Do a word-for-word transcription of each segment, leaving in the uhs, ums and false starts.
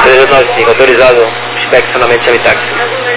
trezentos e noventa e cinco, autorizado estacionamento de táxi.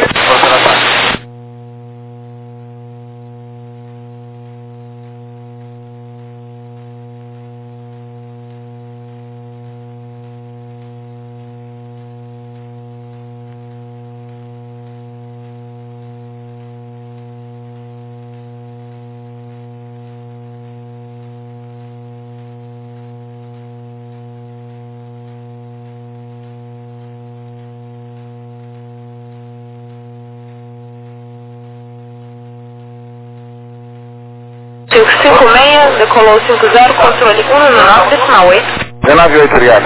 cinco cinco seis, decolou cinco zero, controle um nove, decimal oito. dezenove oito, obrigado.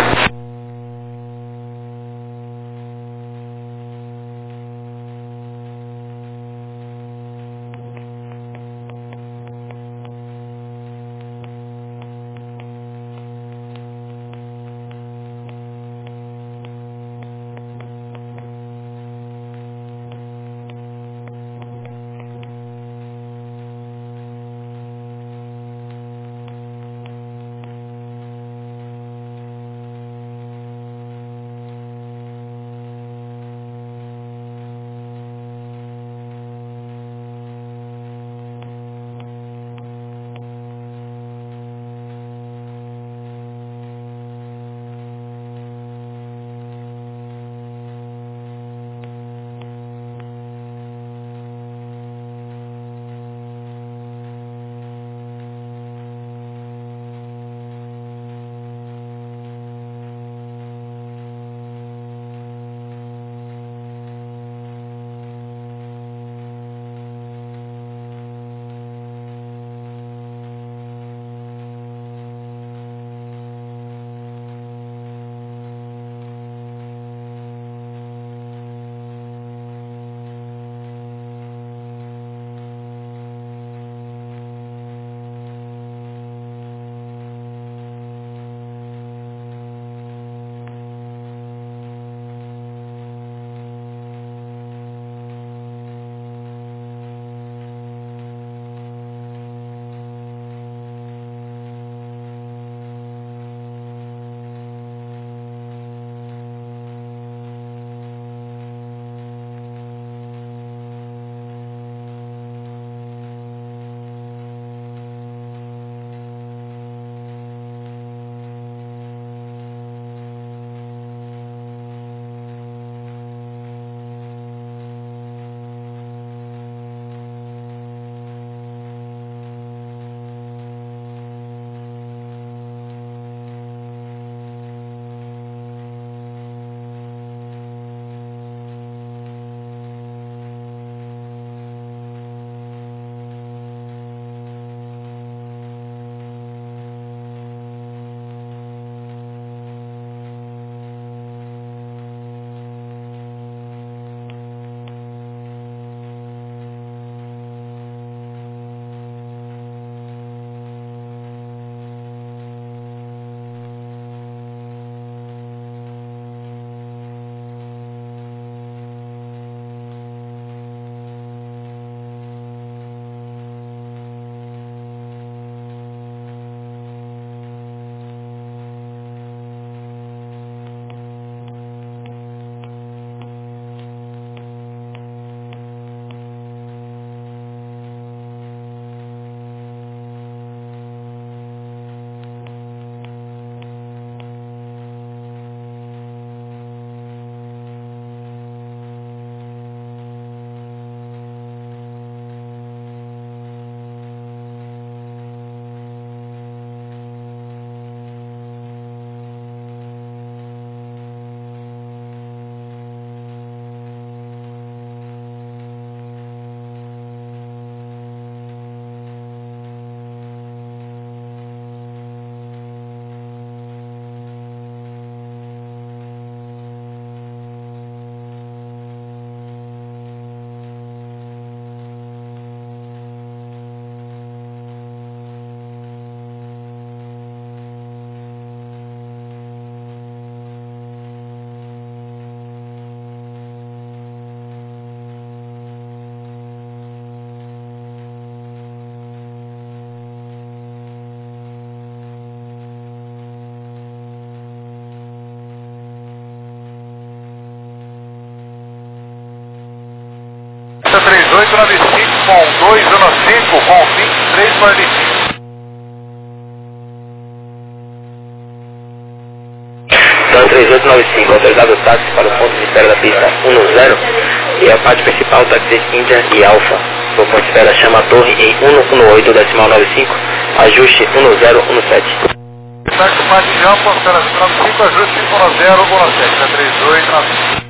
cinco com vinte e três quarenta e cinco. Então três oito nove cinco, autorizado o táxi para o ponto de espera da pista um zero e a parte principal, táxi Índia e Alfa. O ponto de espera chama a torre em cento e dezoito, decimal noventa e cinco, ajuste um zero um sete. Táxi parte de Alfa, espera noventa e cinco, ajuste um zero um sete, é três oito nove cinco.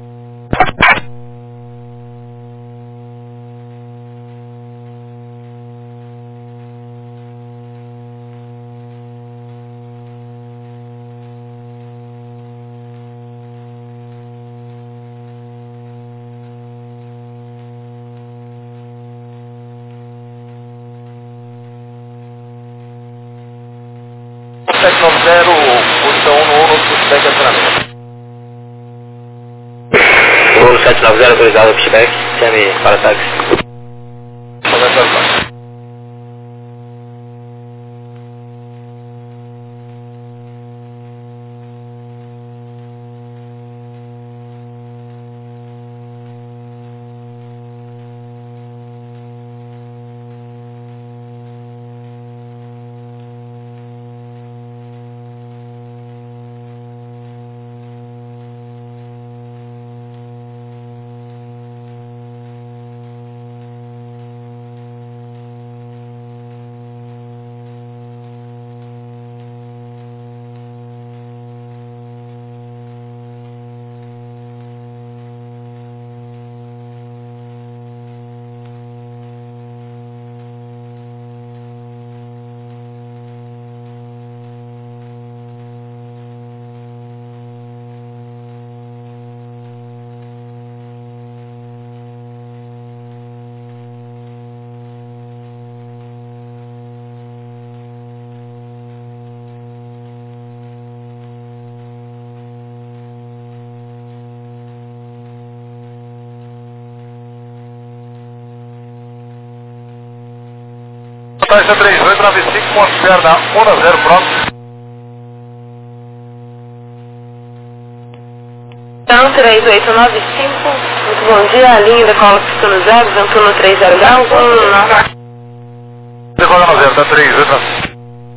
sete nove zero, posição um no um, pushback acionamento. Voo sete nove zero, autorizado o pushback, chame para táxi. Taxa três oito nove cinco, ponto perna um zero pronto. Então três oito nove cinco, muito bom dia, a linha decola piscando zero, Ventuno três zero graus, um Decola no zero, tá três oito nove cinco.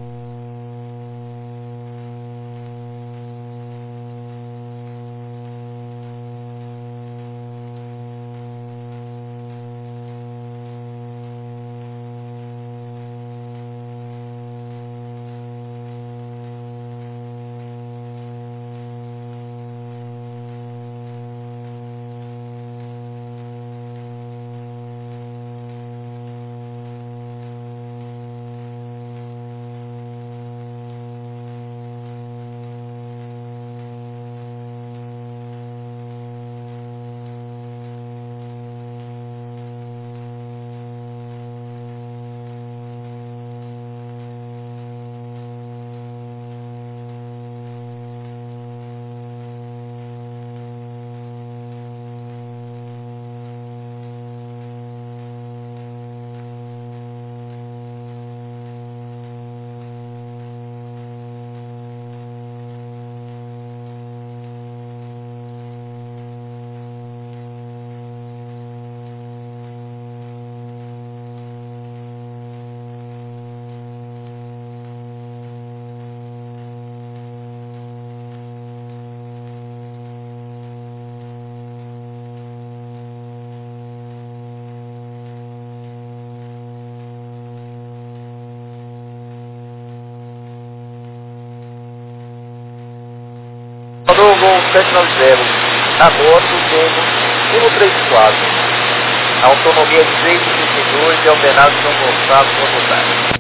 Mandou o voo sete nove zero, a bordo temos um três quatro, a autonomia de seis trinta e dois e Altenado São Gonçalo, São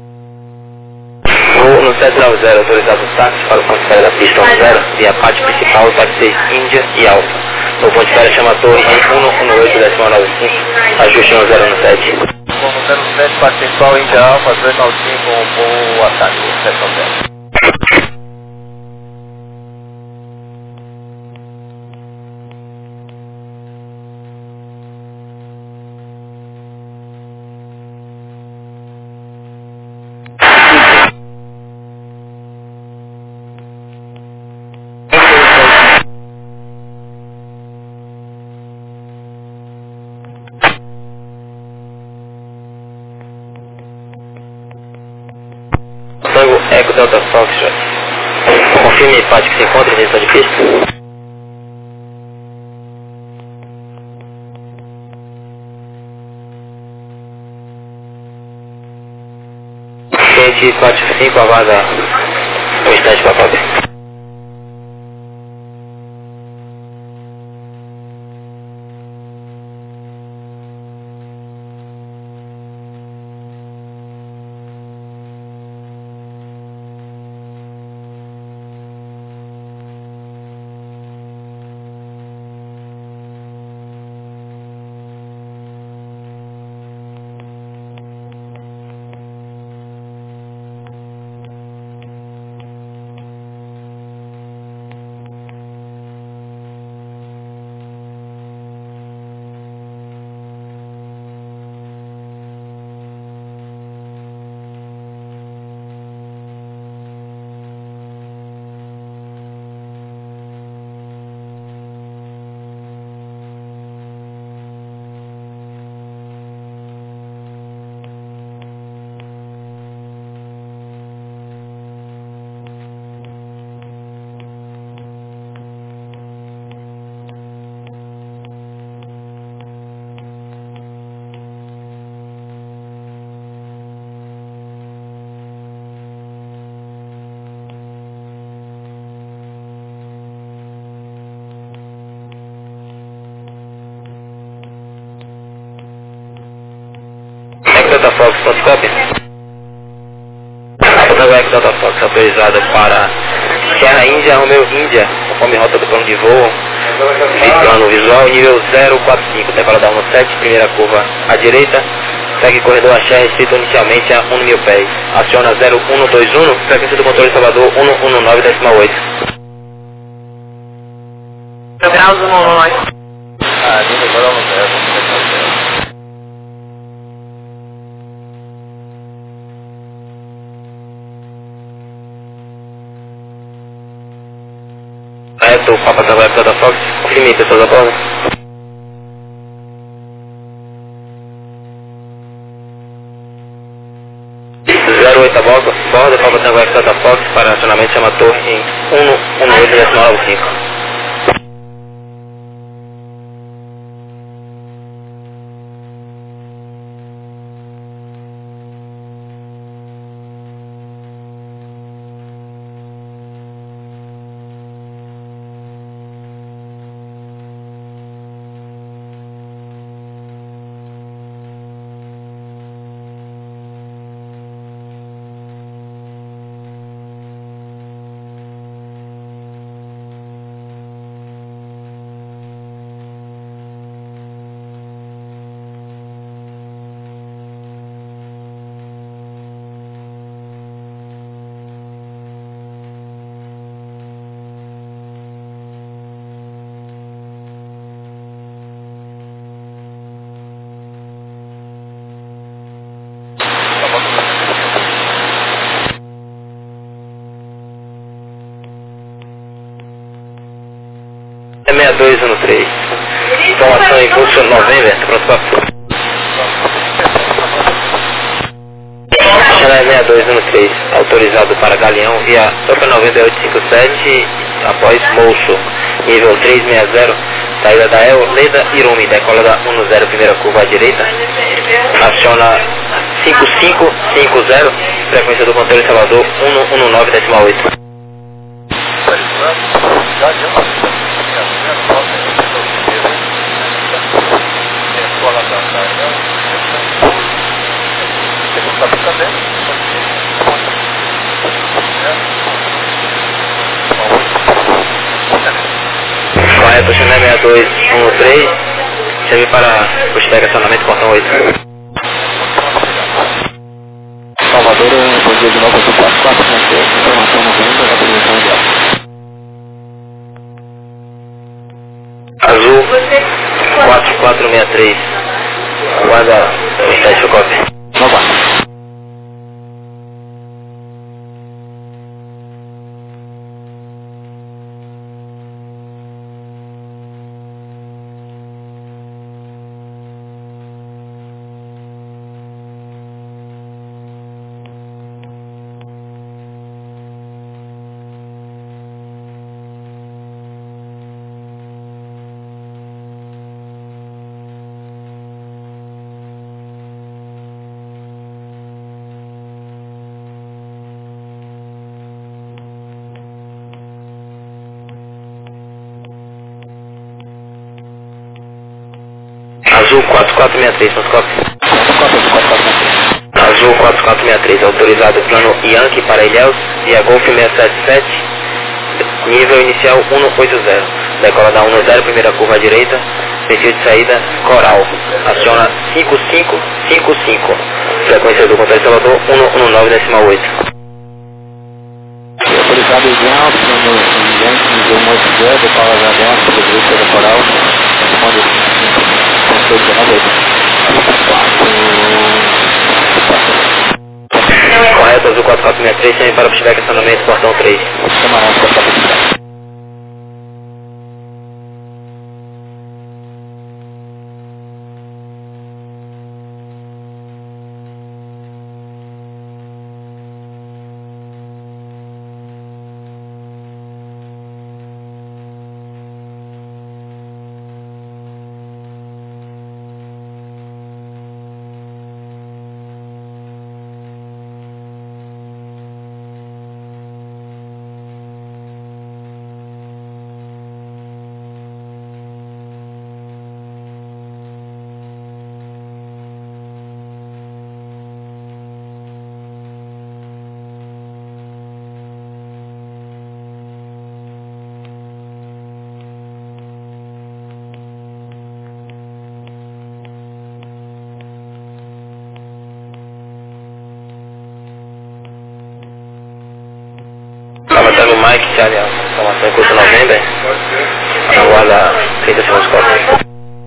Voo no sete nove zero, autorizado o táxi para o ponto de espera da pista um zero e a parte principal, táxi Índia e Alfa. O ponto de espera chama a torre em cento e dezoito, decimal noventa e cinco, ajuste um zero um sete. Voo zero sete, parte principal Índia Alfa, dois nove cinco, com o voo ataque, sete nove zero. Delta Foxtrot. Confirme parte que se encontra em direção de pista. Cliente quatro cinco, aguarda um instante para poder. Delta Fox, Foxcopy. A Delta Fox autorizada para Sierra Índia, Romeo Índia, conforme rota do plano de voo, plano visual, nível zero quatro cinco, decola da um sete, primeira curva à direita, segue corredor axé restrito inicialmente a um mil pés, aciona zero um dois um, frequência do controle Salvador um um nove decimal oito. Graus um um nove. Ah, ali agora não deve. Correto, Papa Tango Delta Fox, confirme pessoas a bordo. zero oito a bordo, bordo, Papa Tango Delta Fox para acionamento chama torre em um um oito decimal nove cinco. É seis dois um três. Informação em curso November, pronto para fora. Channel seis dois um três, autorizado para Galeão via Topa noventa e oito cinquenta e sete, após Moço, nível trezentos e sessenta, saída da El Leda Irumi, decola da dez, primeira curva à direita, aciona cinco cinco cinco zero, frequência do controle Salvador um um nove decimal oito. Correto, Channel seis dois um três, serve para o estacionamento portão oito. Salvador, bom dia de novo, aqui quatro quatro sete, informação noventa, autorização de alta. Azul quatro quatro seis três, guarda o estádio Chocop. Nova. Azul quatro quatro seis três, nos copos. Azul quatro quatro seis três, autorizado plano Yankee para Ilhéus, via Golf seiscentos e setenta e sete, nível inicial cento e oitenta. Decola da cento, primeira curva à direita, sentido de saída Coral. Aciona cinco cinco cinco cinco. Frequência do controle Salvador cento e dezenove decimal oito. Autorizado Ilhéus, plano Yankee, nível cento e oitenta, decola da dentro, direita da Coral, controle dezenove oito. Correto, Azul quatro quatro seis três, sem para pushback, acionamento, portão três. Levantando o Mike, Charlie, informação em curso novembro. Aguarda trinta segundos corretos.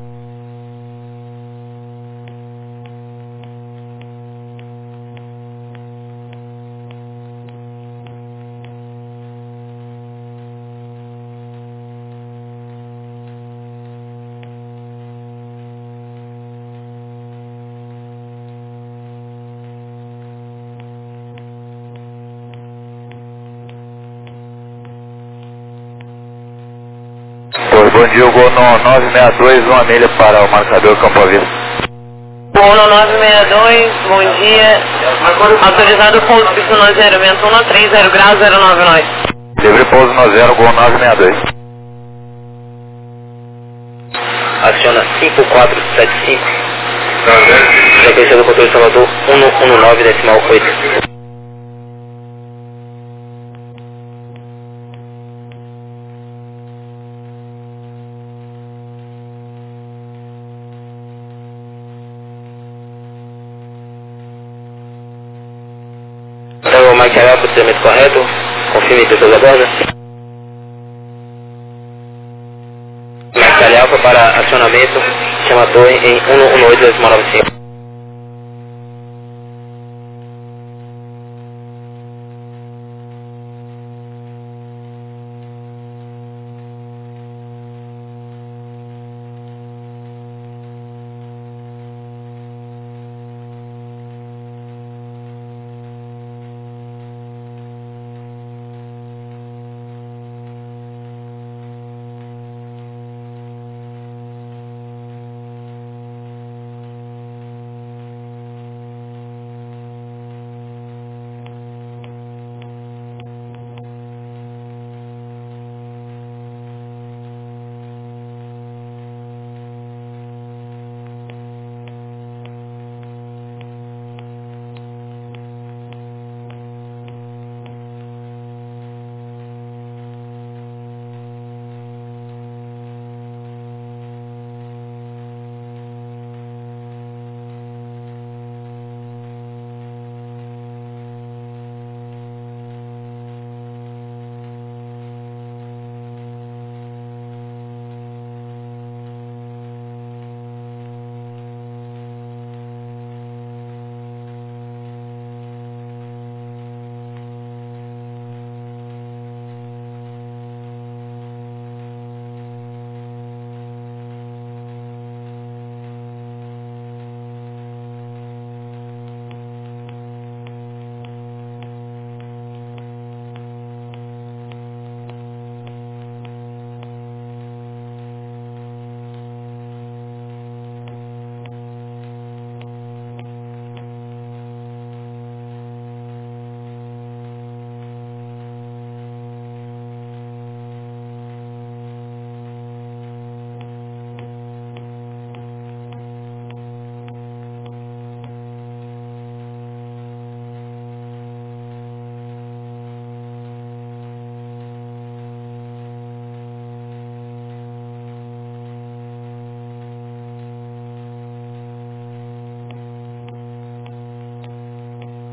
Bom dia, o gol no nove seis dois, uma milha para o marcador Campo Avista. Gol no nove seis dois, bom dia. Autorizado pouso piso no zero, vento um três zero graus zero nove nove. Livre pouso no zero, gol nove seis dois. Aciona cinco quatro sete cinco. Frequência do controle Salvador cento e dezenove decimal oito. Então, o Mike Ariel, procedimento correto. Confirme pessoas a bordo. Mike Ariel para acionamento. Chama a torre em cento e dezenove decimal noventa e cinco.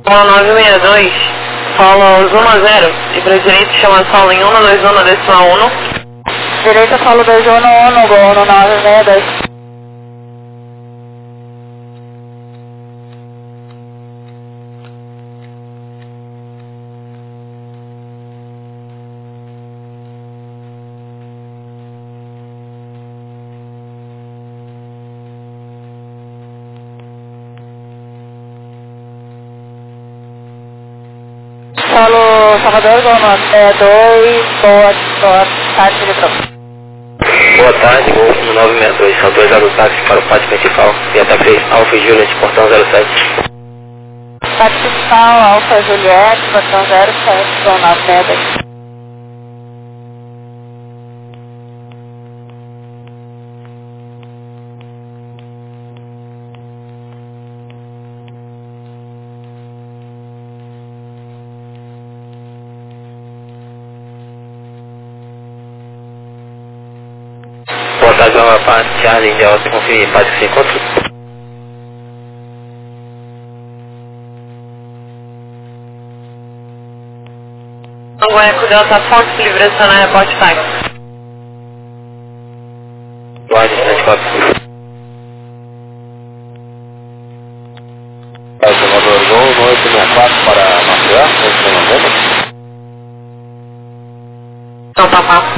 nove seis dois, solo Zuma zero, e para direita chama solo em um dois um decimal um. Direita solo dois um um, gol no nove seis dois. Solo Salvador, gol no seis dois, boa, boa tarde, diretor. Boa tarde, gol no nove seis dois, autorizado o táxi para o pátio principal, via táxi Alfa e Juliette, portão zero sete. Pátio principal, Alfa Juliette, portão zero sete, gol nove seis dois. Boa tarde, Nova Paz, Charlie, India, você confirma pátio que se encontra? Angueco Delta Fox, livração na reporte táxi. Guarde, sete quatro. Salvador, gol no oito seis quatro para Maceió, oito seis nove. Então tá, tá.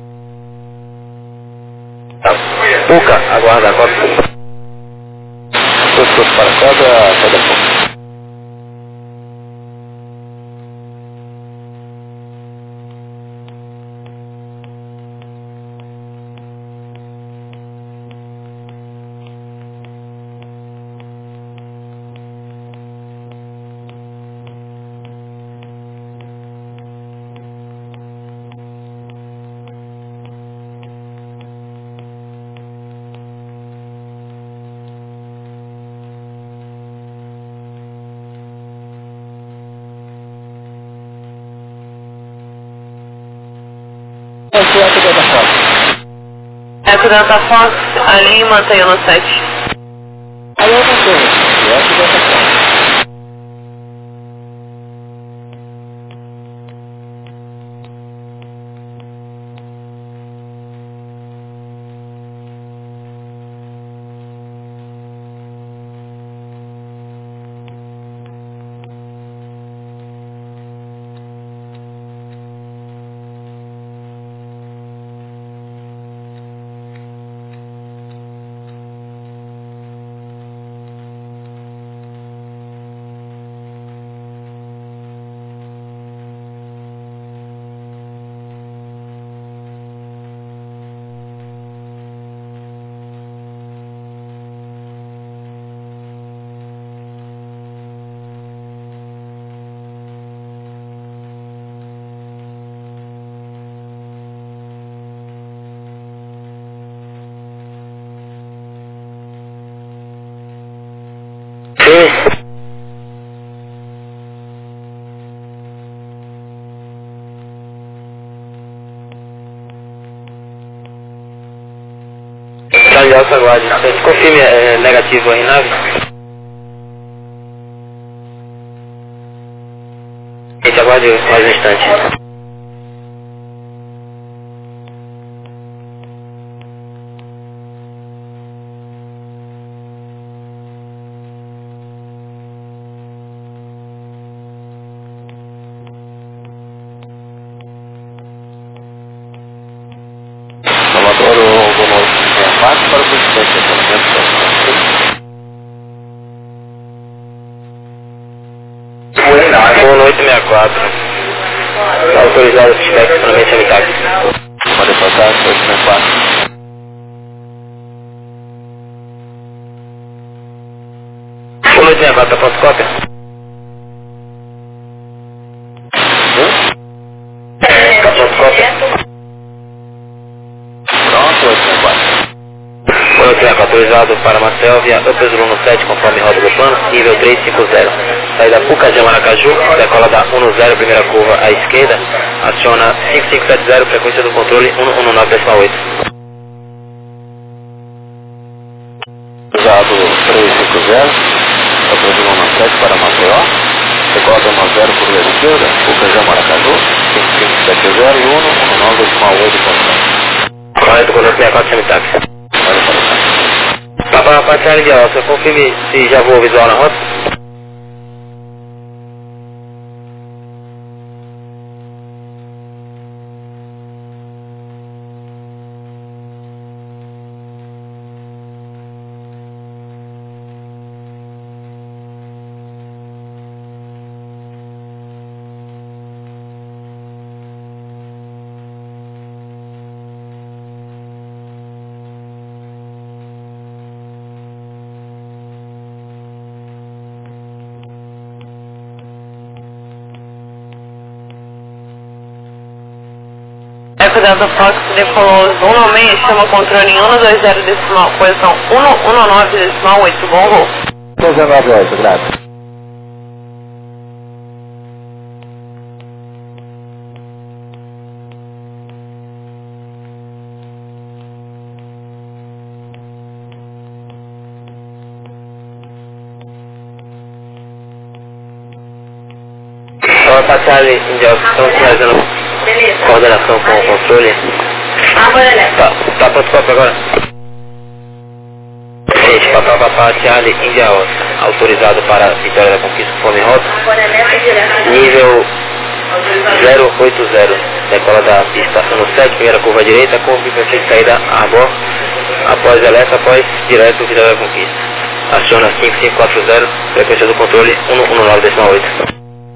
Puca, aguarda, aguarda. Todos para cada, cada ponto. Esse é o Delta Fox. Eco Delta Fox, ali mantenha no sete. Aí eu não sei, é o Delta Fox. Charlie Alfa, aguarde. Confirme é, negativo aí, nave. Gente, aguarde mais um instante. Salvador, o gol no oito seis quatro para o presidente, Gol no oito seis quatro. Autorizado o feedback para mente habitável. pode passar, oito seis quatro. Gol no oito seis quatro, tá pronto, cópia? Tá pronto, cópia? Pronto, oito seis quatro. Gol oito seis quatro, autorizado para Marcel via Upper Bruno sete, conforme roda do plano, nível três cinco zero. Saída Puca de Maracaju, decola da um zero, primeira curva à esquerda, aciona cinco cinco sete zero, frequência do controle um um nove decimal oito. Usado três cinco zero, Upper Bruno sete para Maceió, Cota um zero por lado esquerda, Ucajá Maracaju, cinco cinco sete zero e um um nove decimal oito por cento. Correto, conosco sessenta e quatro semi-táxi. Olha para cá. Papa Papa Charlie de Alça, confirme se já voou visual na rota. Eco Delta Fox decolou um nove seis, chama o controle em um dois zero decimal, posição um um nove decimal oito, bom voo. dezenove oito, graças. Papa Charlie de Alça, estamos finalizando coordenação com o controle. Tá, tá pronto para agora? Gente, Papa Papa Charlie India Oscar, autorizado para Vitória da Conquista conforme rota. Nível zero oito zero, decola da pista um sete, primeira curva à direita, com perfeita saída a bordo, após alerta, após direto Vitória da Conquista. Aciona cinco cinco quatro zero, frequência do controle um um nove decimal oito.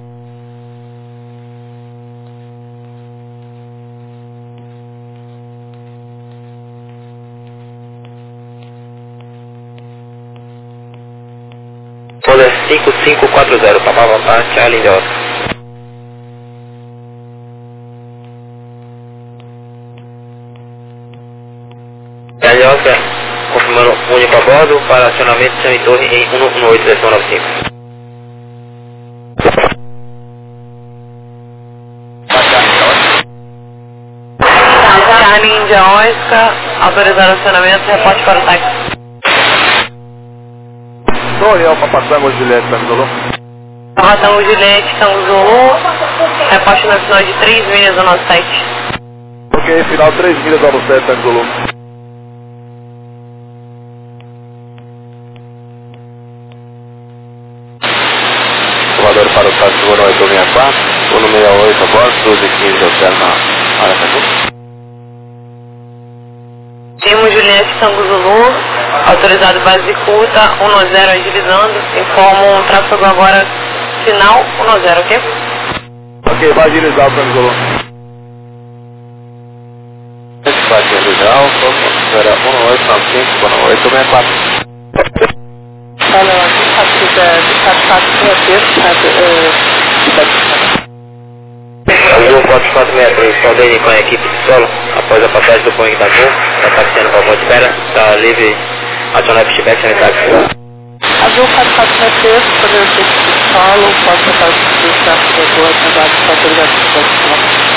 Folha cinco cinco quatro zero, Papa Papa Charlie India Oscar. Charlie Oscar, confirmando único a bordo para acionamento de torre em um um oito decimal nove cinco. Charlie India Oscar, autorizado acionamento, reporte para o táxi. Torre Alfa Tango Juliette, Tango Zulu. Tango Juliette, Tango Zulu, reporte no final de três milhas do nosso site. Ok, final três milhas do sete, Tango Zulu. Voador para o táxi um oito seis quatro, um seis oito a bordo, doze quinze Hotel na Maracaju. Timo Juliette, Tango Zulu, autorizado base curta, um zero agilizando, informo um tráfego agora, sinal um zero, ok? Ok, vai agilizar o Tango Zulu. Espaço original, era um oito nove cinco, um oito seis quatro. Olha, aqui está tudo de satisfato com o texto, sabe? Azul quatro quatro seis três, Claudene com a equipe de solo, após a passagem do Boeing da Gol, está taxiando para o ponto de espera, está livre, acionar feedback sem táxi. Azul quatro quatro seis três, fazer o texto de solo, pode botar o texto de tráfego da Gol, atrasado para autorização de solo.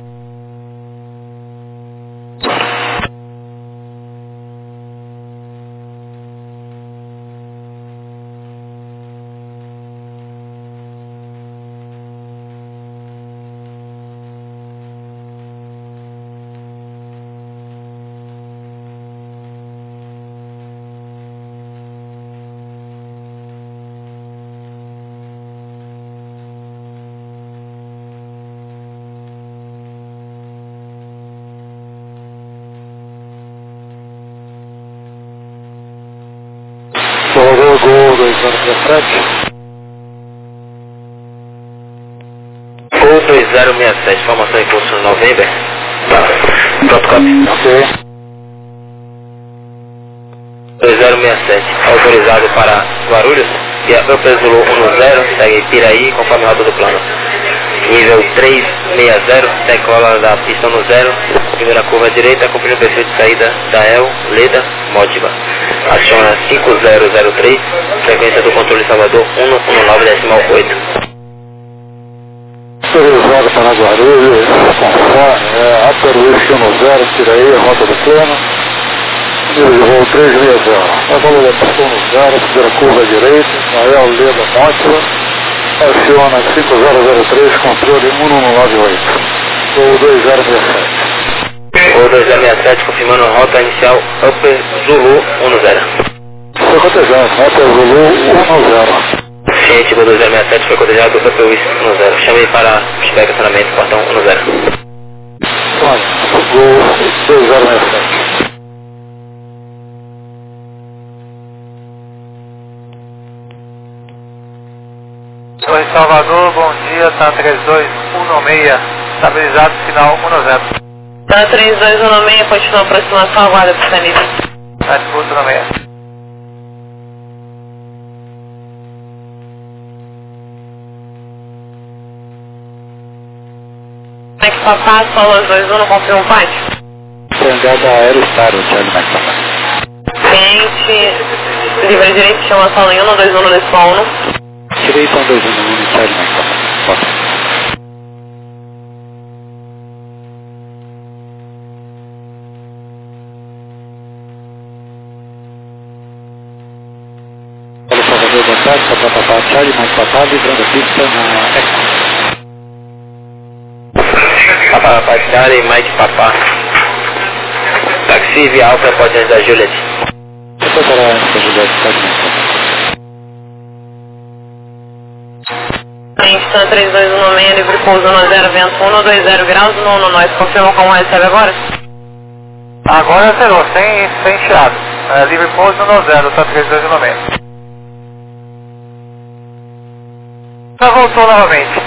Gol, gol, dois anos da frente. Gol dois zero seis sete, formação em curso no November. Pronto, copy. Ok. dois zero seis sete, autorizado para Guarulhos, e a Upper Zulu um zero, segue Piraí, conforme rota do plano. Nível três seis zero, decola da pista no zero, primeira curva à direita, cumprindo o perfil de saída da El, Leda, Módiba. Aciona cinco zero zero três, frequência do controle Salvador um um nove decimal oito. Autorizado para Guarulhos, conforme, é, Upper Whisky um zero, Piraí, rota do plano. Nível de voo três seis zero. Decola da pista no zero, primeira curva à direita, El, Leda, Módiba. Aciona cinco zero zero três, controle um um nove oito. Ou dois zero seis sete. Ou dois zero seis sete, confirmando a rota inicial Upper Zulu um zero. Foi cotejado, rota Zulu um zero. Ciente, Gol dois zero seis sete, foi cotejado Upper Whisky um zero. Chame para estacionamento, portão um zero. Olha, Gol dois zero seis sete. Oi, Salvador, bom dia, tá três dois um seis, estabilizado, final um zero. Tá três dois um seis, continua a aproximação, aguarda pro Sanita. Tá disposto um seis. Como é que papá, Solas dois um, não confirma o pátio? Tangada aéreo Star, o Charlie Mike. Ciente, livre direito, chama a sala em um dois um no decimal um. Direito um dois um no Charlie Mike. Foto. Olha o Salvador da tarde, papá, papá, Charlie Mike, papá, livrando a pista na Eco. Papá, Papá, Charlie, Mike, Papá. Taxi via Alfa, pode ajudar Juliet. Depois para a Juliette, Charlie Mike. Está três dois um seis, livre pouso um zero, vento um dois zero graus, no nós confirma como recebe agora? Agora zerou, sem, sem chiado. É, livre pouso um zero, tá três dois um seis. Já voltou novamente.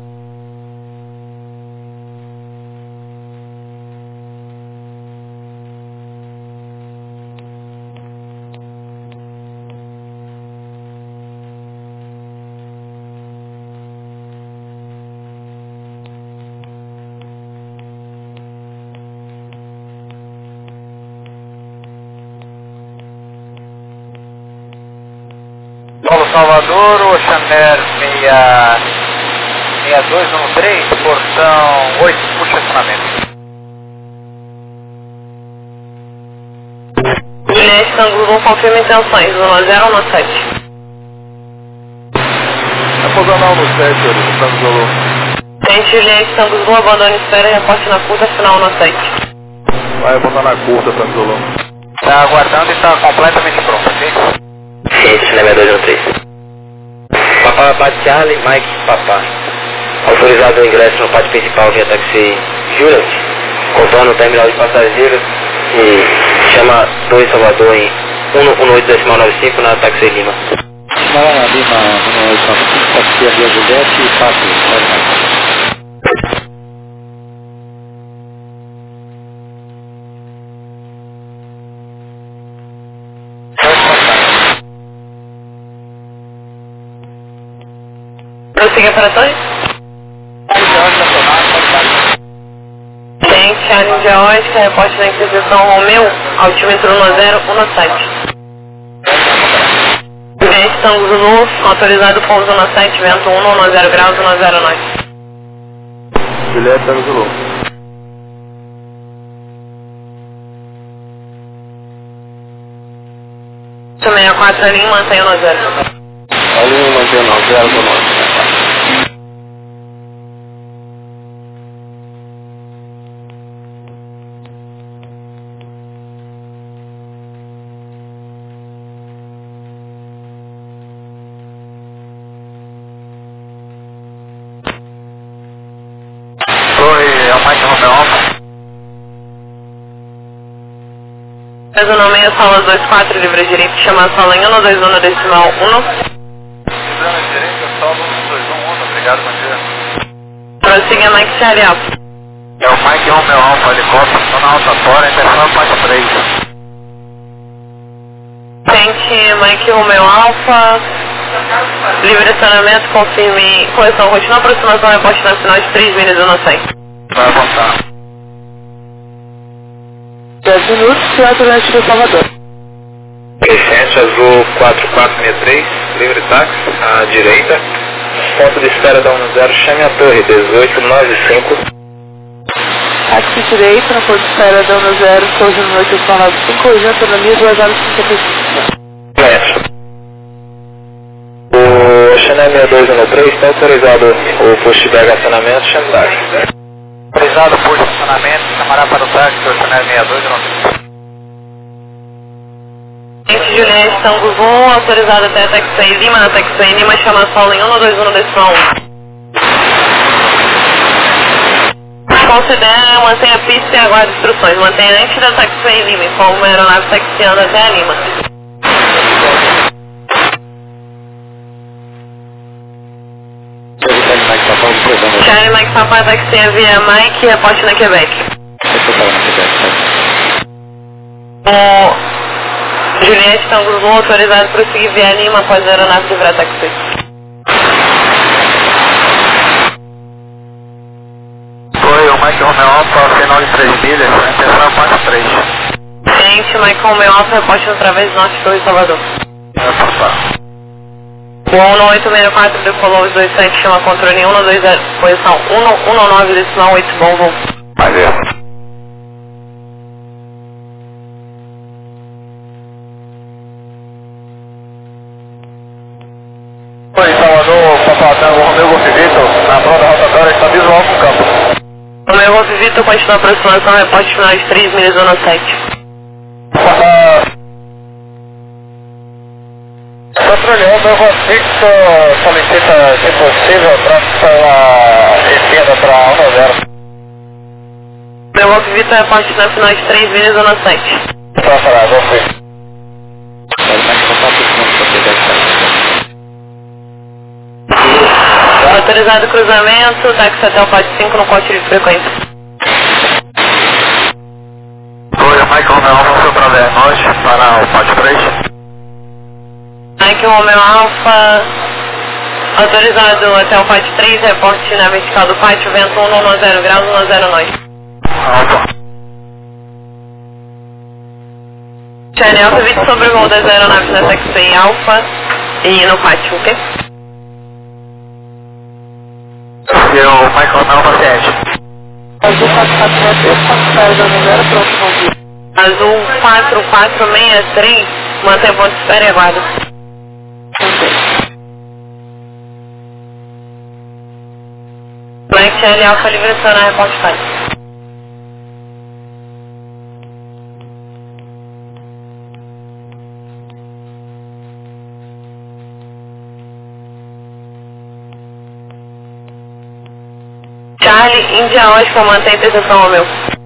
Paulo Salvador, Oxaner seis dois um três, portão oito, puxa acionamento. Juliette, Tango um, confirma intenções, um zero um no sete. É posicional no sete, ali, Tango Zulu. Ciente, Juliette, Tango um, abandona espera e reporte na curta, final no sete. Vai botar na curta, Tango Zulu. Tá aguardando e está completamente pronto, ok? Ciente, cinema dois um três. Papá, Papá, Charlie, Mike, Papá. Autorizado o ingresso no pátio principal via táxi Juliet. Contorno o terminal de passageiros e chama dois Salvador em um um oito decimal nove cinco na táxi Lima. Mara Lima, um oito nove cinco, táxi a via Juliette e Pato, Charlie Mike. Prossiga operações? Tem Charlie Geótica, reporte na Inquisição Romeu, altímetro um zero um sete. Juliette, Tango Zulu, autorizado pouso no sete, vento um, um zero graus, um zero nove. Juliette, Tango Zulu. seis quatro ali, mantém um zero. Ali mantém um zero com nós. Oi, é o Mike Romeo Alfa. Mas o nome é sala dois quatro, livre direito, chama a sala em um dois um decimal um. Livrando a direita, salvo um dois um um, obrigado, bom dia. Prossiga Mike Charlie Alfa. É o Mike Romeo Alfa, helicóptero, estou na altatória, inversão parte três. Tente Mike Romeo Alfa. Livre acionamento, confirme correção, continua a aproximação, reporte nacional de três milhas e não sei. Vai avançar. dez minutos, Teatro Leste do Salvador. Crescente Azul quatro quatro seis três, livre táxi, à direita. Ponto de espera da um zero, chame a torre dezoito nove cinco. Táxi direito, na porta de espera da um zero, Torre no oito nove cinco, hoje autonomia duas horas e cinquenta e cinco. Metro. O Chanel Chanel seis dois um três, está autorizado o posto de estacionamento, chama o táxi. Autorizado o posto de estacionamento, chamará para o táxi, o Chanel seis dois um três. Juliette Tango um, autorizado até a Taxway Lima, na Taxway Lima, chama solo em um dois um decimal um. Considera, mantenha a pista e aguarde instruções. Mantenha antes da Taxway Lima, informa a aeronave taxiando até a Lima. Charlie Mike Papa, taxia via Mike, reporte na Quebec. O Juliette Tango um, autorizado para prosseguir via Lima após a aeronave livrar taxi. Oi, o Mike Romeo Alfa, final de três milhas, intenção quatro três. Gente, Mike Romeo Alfa, reporte através do norte do Salvador. É, passar. O um oito seis quatro decolou os dois sete, chama controle um dois zero, posição um nove decimal oito, bom voo. Vai ver. Oi, Salvador, Papatango, Romeu Golf Vitor, na prova rotatória está visual no campo. Romeu Golf Vitor, continua a aproximação, reporte final de três milhas, zona sete. Patrulhando, eu vou fixo, solicita, se possível, tráfego a esquerda para um zero. Romeu Golf Vitor, reporte na final de três milhas, zona sete. Tá parado, vou fixo. Autorizado cruzamento, táxi até o Pátio cinco no corte de frequência. Oi, Mike Romeo Alfa, seu através nós, para o Pátio três. Mike Romeo Alfa, autorizado até o Pátio três, reporte na vertical do pátio, vento um zero graus, um zero nós. Alfa. Charlie Alfa, evite sobre o voo das aeronaves da Taxi Alfa e no pátio, ok? Seu Mike Romeo Alfa sete. Azul quatro quatro seis três, quatro zero zero, próximo voo. Azul quatro quatro seis três, mantém ponto de espera e aguarda. Mike Charlie Alfa, livre acionar, reporte pátio. Charlie, Índia Oscar, mantém interseção Romeu.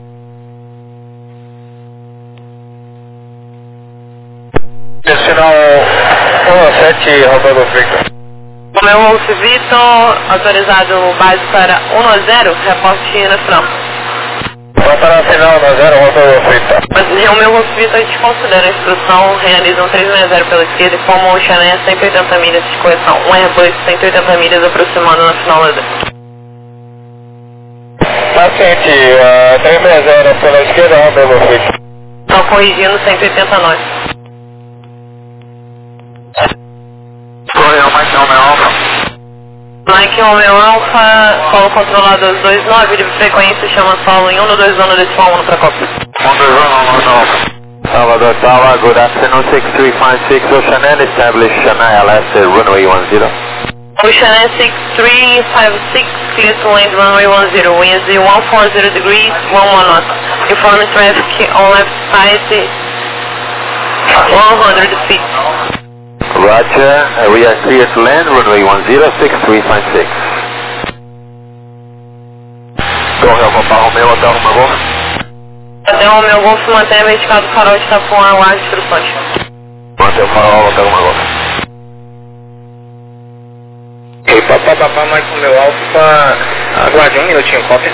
Sinal um sete, Romeu Golf Victor. Romeu Golf Vitor, autorizado base para um zero, reporte no final. Vamos para a final um zero, Romeu Golf Victor. Mas Romeu Golf Vitor, a gente considera a instrução, realiza um três seis zero pela esquerda e forma um Chanel cento e oitenta milhas de correção, um Airbus cento e oitenta milhas aproximando na final da Paciente, uh, três seis zero pela esquerda, Romeu Golf Victor. Estão corrigindo cento e oitenta nós. Oi, é o Mike Romeo Alfa. Mike Romeo Alfa, solo controlado dois nove, de frequência chama solo em um dois um decimal um para Copa. um dois um, um Alfa. Salvador Tower, good afternoon, six three five six, Ocean establish Chanel S runway one zero. Ocean six three five six, clear to land runway one zero, wind one forty degrees, one one knot. Inform traffic on left side, one hundred feet. Roger, uh, we are clear to land, runway one zero, six three five six. Torre Alfa Romeo, até Romeu Golf. Até o meu Golf, mantém a vertical do farol de Itapuã, aguarde instruções. Mantém o farol, até Romeu Golf. Ok, papá, papá, Mike Romeo Alfa, aguarde um minutinho, cópia.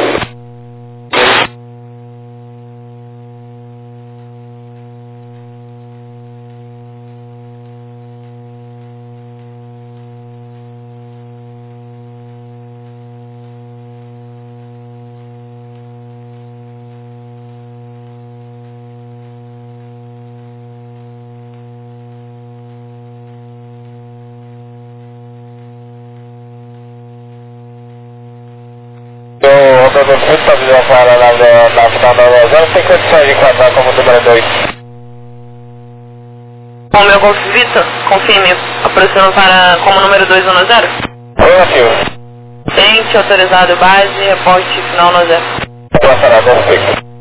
O roteador muito está visão clara na, na, na final da Rosana, tem condições de enquadrar como número dois. Com o meu Golf Vitor, confirme, aproximando para como número dois um zero. Relativo. Tente, autorizado base, reporte final no zero. Relacionado ao Victor.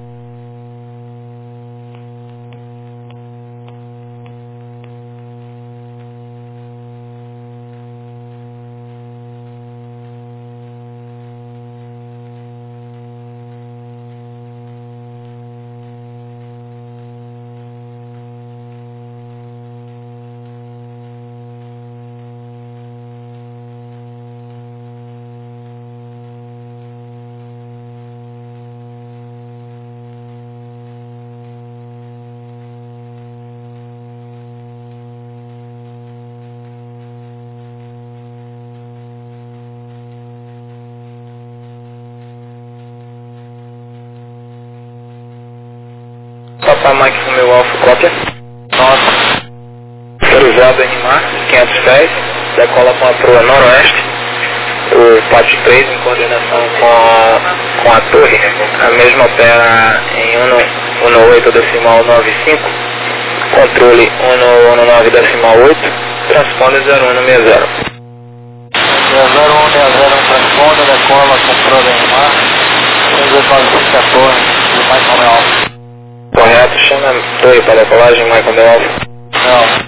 Papa Mike no meu Alfa, cópia. Nossa. Autorizado em mar, quinhentos pés, decola com a proa noroeste. O Pátio três em coordenação com a, com a torre, a mesma opera em um um oito decimal nove cinco, controle um um nove decimal oito, transponder zero um seis zero. zero um seis zero transponder, decola com proa em mar, três dois nove cinco a torre, e mais como é alto. Correto, chama a torre para decolagem, Michael Del Alfa. Não.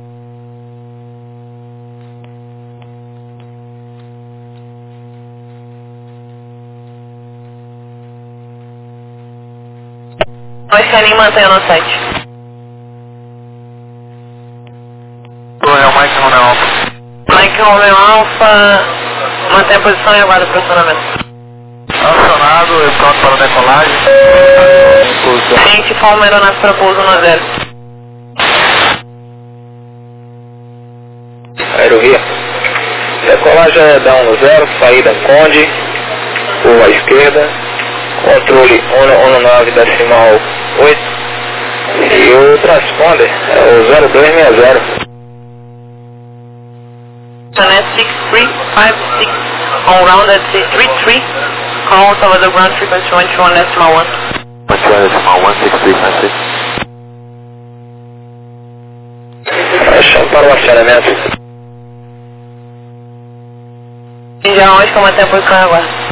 Nós querem manter no site. É o Mike Romeo Alpha. Mike Romeo Alpha, mantém a posição e aguarda o posicionamento. Acionado e pronto para decolagem. Tente, forma aeronave para pouso no zero. Aerovia. Decolagem é da um zero, saída Conde, curva à esquerda, controle um um nove decimal oito e o transponder é o zero dois seis zero. six three five six, on round at three three, call over the ground frequency twenty-one decimal one. twenty-one decimal one, six three five six. Chama para o acionamento. Já onde que eu mantenho a posição agora?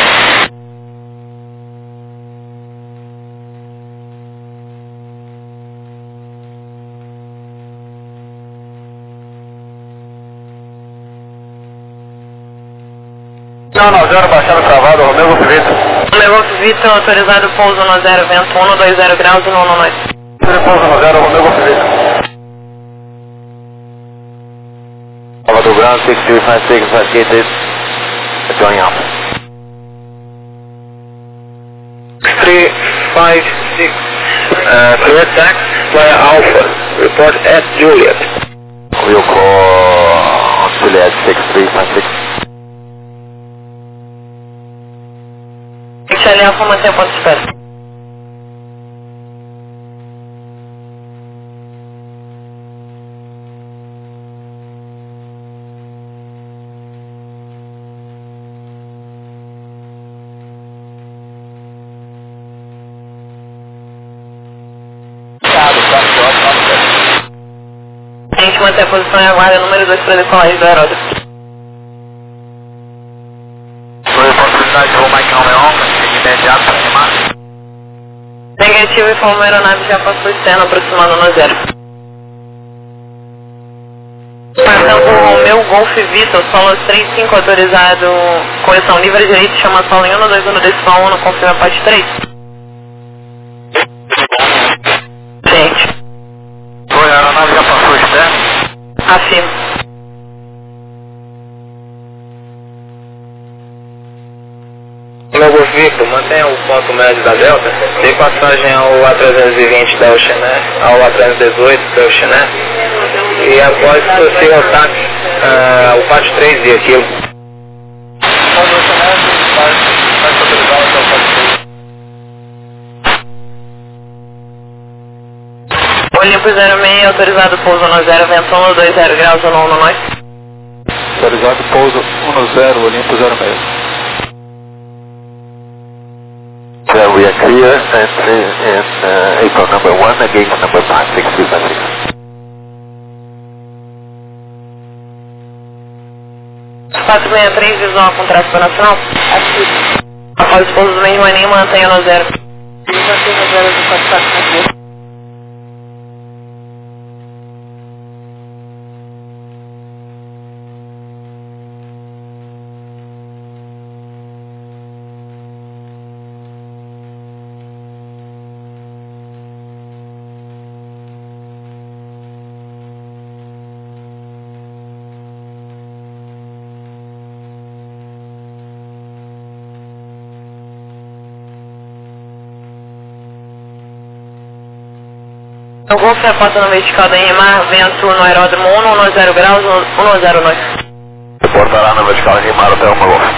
Não, não, zero baixado travado, Romeo Golf Vitor. Romeo Golf Vitor, autorizado pouso no zero, vento um dois zero graus e no um noite. Pouso no zero, Romeo Golf Vitor. Salvador Ground, six three five six, investigated, joining up. three five six, uh, clear tax via Alpha, report at Juliet. We'll call Juliet six three five six. Charlie Alpha, mantém a ponto de espera. A gente mantém a posição e aguarda número dois para decolagem do aeródromo. Foi a possibilidade de voo Mike Romeo Alpha, imediato para cima. Negativo, informa a aeronave já passou externo, aproximando no zero. Passando o Romeo Golf Vitor, solo três cinco autorizado, correção livre direito, chama solo em um dois um decimal um, confirma a parte três. Gente. Foi, a aeronave já passou externo? Afirmo. Meu Golf Victor, mantenha o ponto médio da Delta, dê passagem ao A trezentos e vinte da Oceanet, ao A trezentos e dezoito da Oceanet, e após possível ataque, uh, o Pátio três e aquilo. Olimpo zero seis, autorizado pouso no zero, vento um dois zero graus, no um noite. Autorizado pouso um zero, Olimpo zero seis. So we are clear, entry in uh, April number one, against number five six three five six. quatro seis três, visual com tráfego nacional. Aqui. Após o pouso do mesmo aninho, mantenha no zero. E mantenha no zero do quatro quatro seis três. O Golf reporta no vertical da R M A, vento no aeródromo um um zero graus, um zero nove. Reportará na vertical da R M A até uma Golf.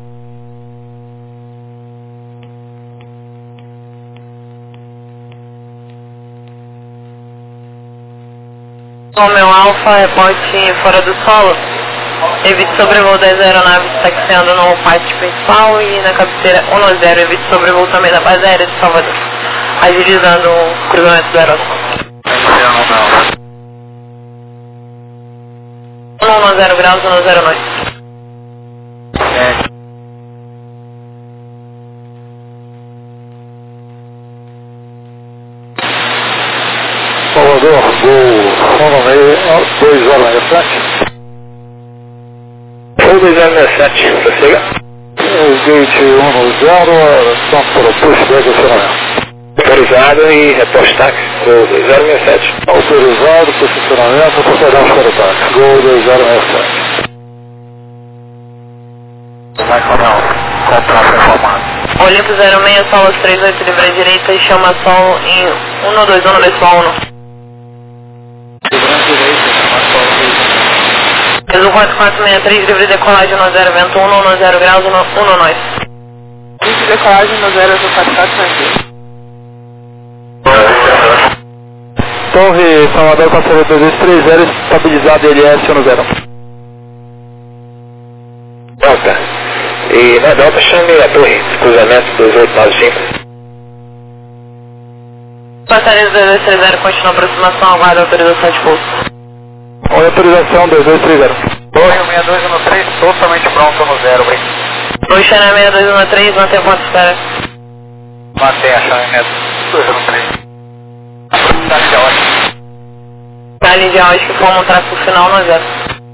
Romeo Alpha, reporte fora do solo. Evite sobrevoo das aeronaves taxiando no pátio principal e na cabeceira um zero, evite sobrevoo também da base aérea de Salvador, agilizando o cruzamento do aeródromo. um zero graus, um zero nove. Salvador, gol um dois zero sete sete. Gol dois zero sete sete, prossiga. O gate um zero, só para o pushback do acionamento. Autorizado e reposte táxi, gol dois zero seis sete. Autorizado, posicionamento, procedemos para o táxi. Gol dois zero seis sete. Vai canal, contrato informado. Olimpo zero seis, Solos três oito, livre à direita e chama Sol em um dois um, decimal um. Azul quatro quatro seis três, livre decolagem no zero, vento um, um zero graus, um nove. Livre decolagem no zero do quatro quatro seis três. Torre Salvador passageiro dois três zero, estabilizado L S um zero. Delta. E na Delta chame a torre de cruzamento dois oito nove cinco. Passageiro dois dois três zero, continua a aproximação, aguarda a autorização de pouso. Oi, autorização dois dois três zero. Torre seis dois um três, totalmente pronto no zero, bem. Oi, China seis dois um três, mantém o ponto de espera. Mantém a chave seis dois um três. Proximidade de ótica. Na linha de áudio que forma um tráfego final no zero.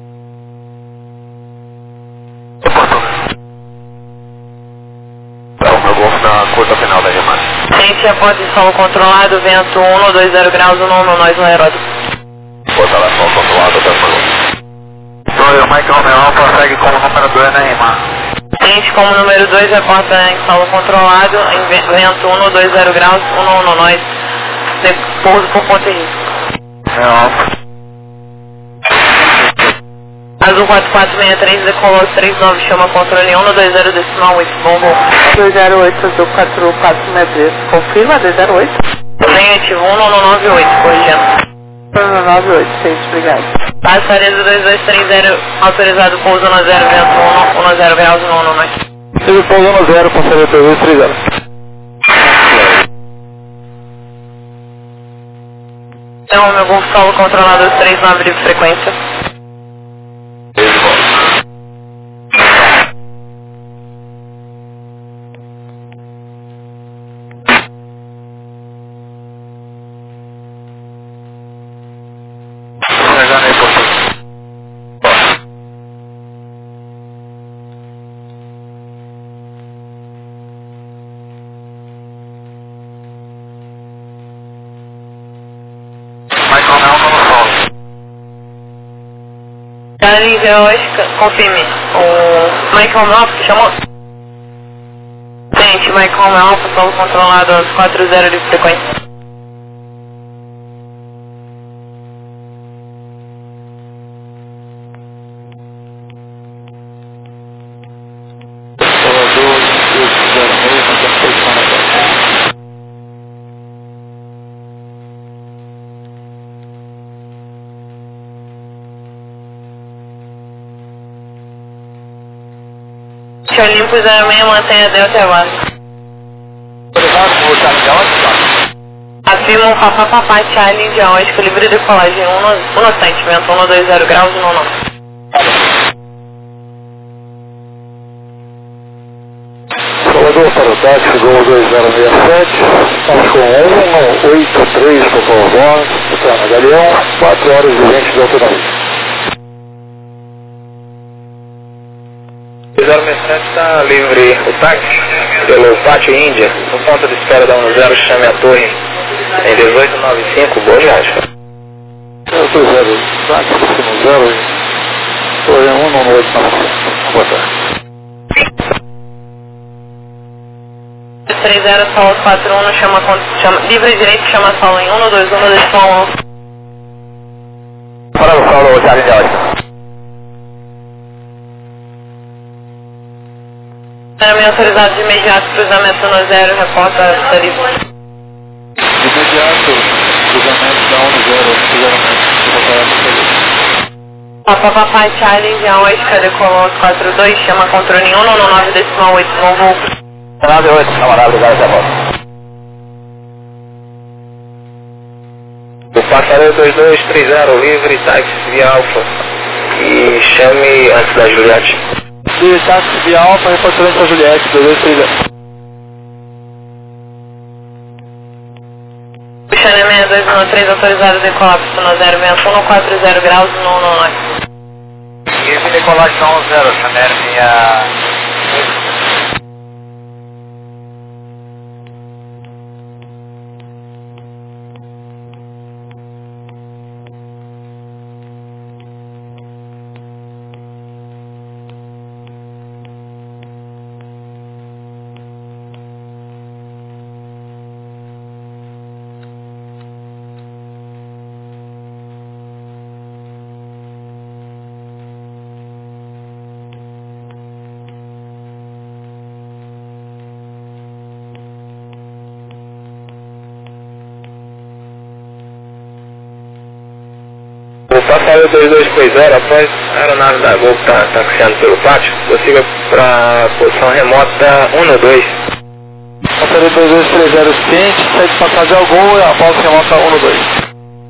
É o meu golfe na curta final da remada. Frente a ponte de solo controlado, vento um dois zero graus, um um nós no aeródromo. Bota lá só controlado até o meu. Torre, o Mike Romeo Alpha segue como número dois na remada. Frente como número dois, reporta em solo controlado, em vento um dois zero graus, um um nós, pouso por ponto e risco. É Alpha. Azul quatro quatro seis três, decolou três nove, chama controle um dois zero decimal oito, bom voo. dois zero oito, Azul quatro quatro seis três, confirma dois zero oito? Negativo, um um nove oito, corrigindo. um um nove oito, seis, obrigado. Passaredo dois dois três zero, autorizado pouso no zero, vento um zero graus, um um nós. Teve pouso no zero, passageiro dois dois três zero. Então, meu Golf solo controlado três nove de frequência. Charlie Geosca, confirme. O Michael Alpha chamou? Gente, Michael Alpha, solo controlado aos quatro zero de frequência. Olimpo zero seis, mantenha Delta Evado. Afirma um Papa Papá Charlie Indiaótico, livre de decolagem um no sentimento, um dois zero graus, um nove. táxi Gol dois zero seis sete, estamos com um oito três para o Corvon, está na Galeão, quatro horas e vinte de autonomia. zero seis sete está livre o táxi pelo Pátio Índia, no ponto de espera da um zero, chame a torre em dezoito noventa e cinco, boa viagem. zero dois zero, táxi um zero, torre um nove oito nove cinco, boa tarde. três zero, solo quatro um, chama, chama, livre direito, chama solo em um dois um, decimal um. Para o solo, Charlie de Ótimo. Treinamento autorizado de imediato, cruzamento no zero, reporta livre. De imediato, cruzamento da um zero, cruzamento, Papa Papai Charlie, Jean Oscar, decolou quatro dois, chama controle em um nove decimal oito, bom voo. nove oito, camarada, obrigado, até a volta. O passareiro dois dois três zero, livre, táxi via Alfa. E chame antes da Juliette. De táxi via Alfa, reportamento da Juliette, dois dois três zero. Xané seis dois um três, autorizado decolar no zero, vento um quatro zero graus, no no nove. Esse decolagem um zero, Xané minha... O passareiro dois dois três zero, após a aeronave da Gol que está taxiando pelo pátio, prossiga para a posição remota um dois. Passareiro dois dois três zero ciente, segue passagem ao Gol e após remota um dois.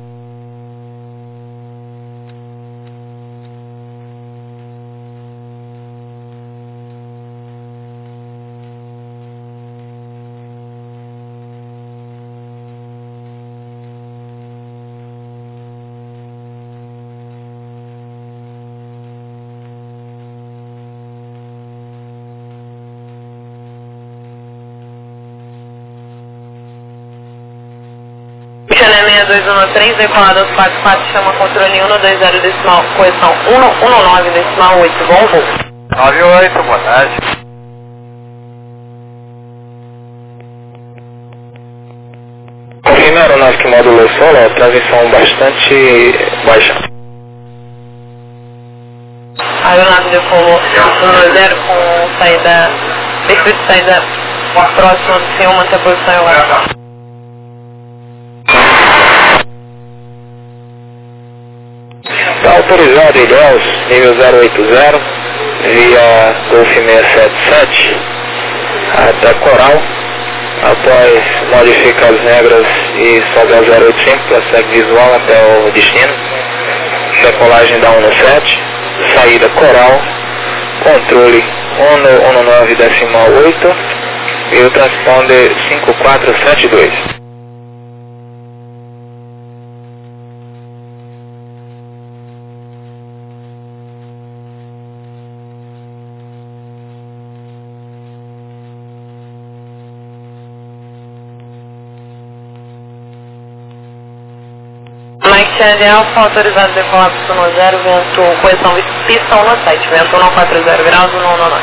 Xané seis dois um três, decolado quatro quatro, chama controle um dois zero, decimal, correção um nove, decimal oito, bom voo. nove oito, boa tarde. Confirme a aeronave que modulou solo, a transmissão bastante baixa. A aeronave decolou no zero com saída, perfil de saída próximo do senhor, manter a posição em lugar. Está autorizado Ilhéus, nível zero oito zero, via Golf seiscentos e setenta e sete, até Coral, após modificar as regras e sobe ao zero oito cinco, prossegue visual até o destino, decolagem da um sete, saída Coral, controle um nove decimal oito e o transponder cinco quatro sete dois. Mike Charlie Alfa, autorizado decolar para o zero, vento, correção pista um no site, vento um quatro zero graus, um nove.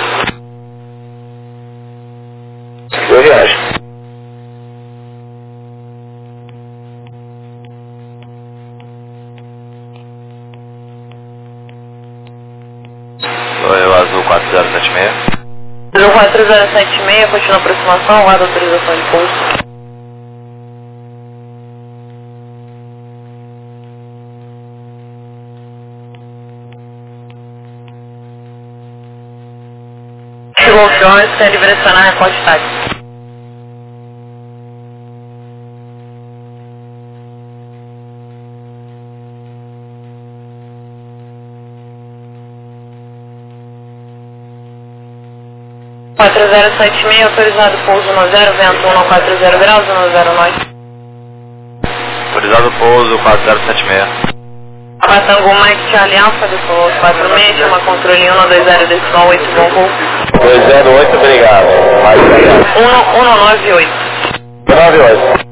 Boa viagem. Oi, Azul quatro zero sete seis. Azul quatro zero sete seis, continua a aproximação, aguarda autorização de pouso. Chegou o Jones, quer direcionar reporte táxi. quatro zero sete seis, autorizado pouso no zero, vento um quatro zero graus, no zero norte. Autorizado pouso quatro zero sete seis. Abatango Mike Charlie Alpha, depois quatro seis, chama controle um dois zero decimal oito, bom voo. dois zero oito, obrigado. um nove oito. nove oito.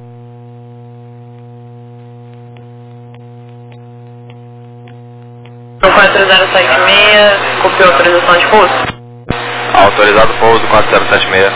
quatro zero sete seis, copiou a autorização de pouso? Autorizado pouso quatro zero sete seis.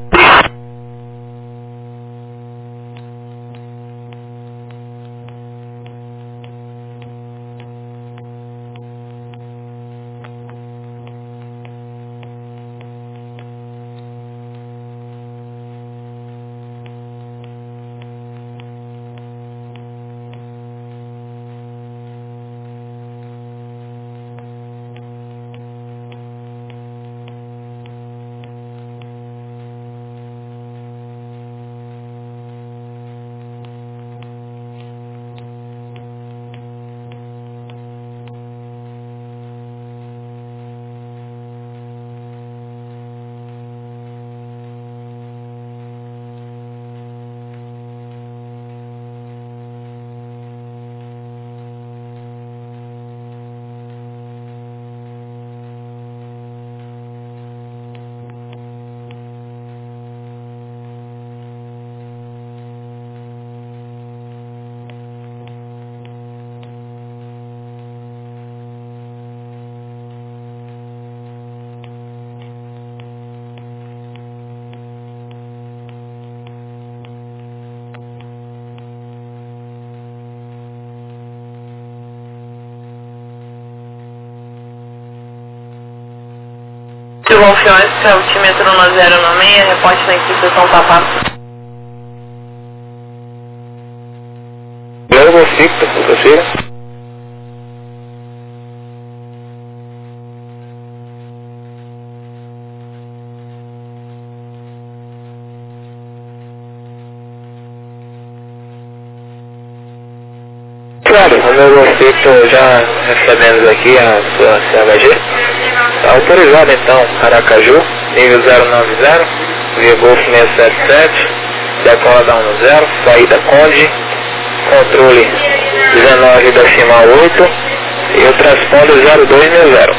Golf Oscar, altímetro um zero nove seis, reporte na instituição Papá. Eu vou ficar, você? Claro, o meu Golfito já recebemos aqui a sua C H G. Está autorizado então, Aracaju, nível zero nove zero, via Golf seis sete sete, decola da um zero, saída Conde, controle dezenove decimal oito e o transponder zero dois seis zero.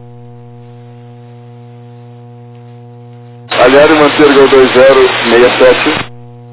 Aliado manter dois zero seis sete.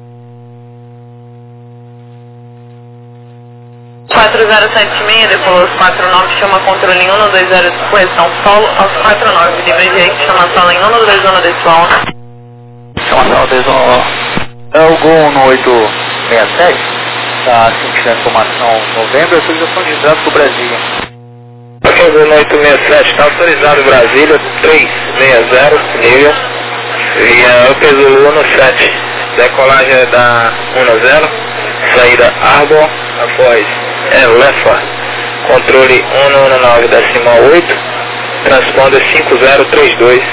quatro zero sete seis, depois quatro nove, chama controle em um dois zero, correção solo aos quatro nove, livre direito, chama sala em um dois zero decimal. Chama sala dois um. É o Gol no oito seis sete, está sentindo a informação novembro, autorização de tráfego Brasília. Ok, Gol no oito seis sete, está autorizado Brasília três seis zero, nível, via Upezulu no sete, decolagem é da um zero, saída Arbor, após é Lefa, controle um nove decimal oito, transponder cinco zero três dois.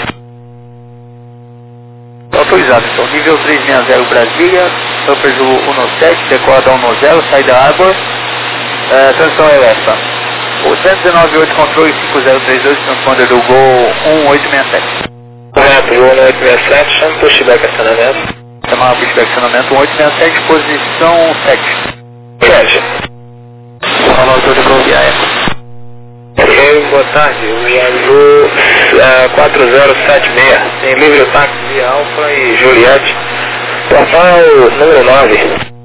Autorizado, então, nível três seis zero Brasília, Upper Zulu um sete, decola da um zero, saída Arbor, é, transição é Lefa. O duzentos e nove oito, controle cinco zero três dois, transponder do Gol um oito seis sete. Correto, Gol no oito seis sete, chama pushback acionamento. Chama pushback acionamento um oito seis sete, posição sete. Sérgio. Fala, autor de Gol Via Ok, boa tarde, o Yandu uh, quatro zero sete seis, tem livre táxi via Alfa e Juliette, portal número nove.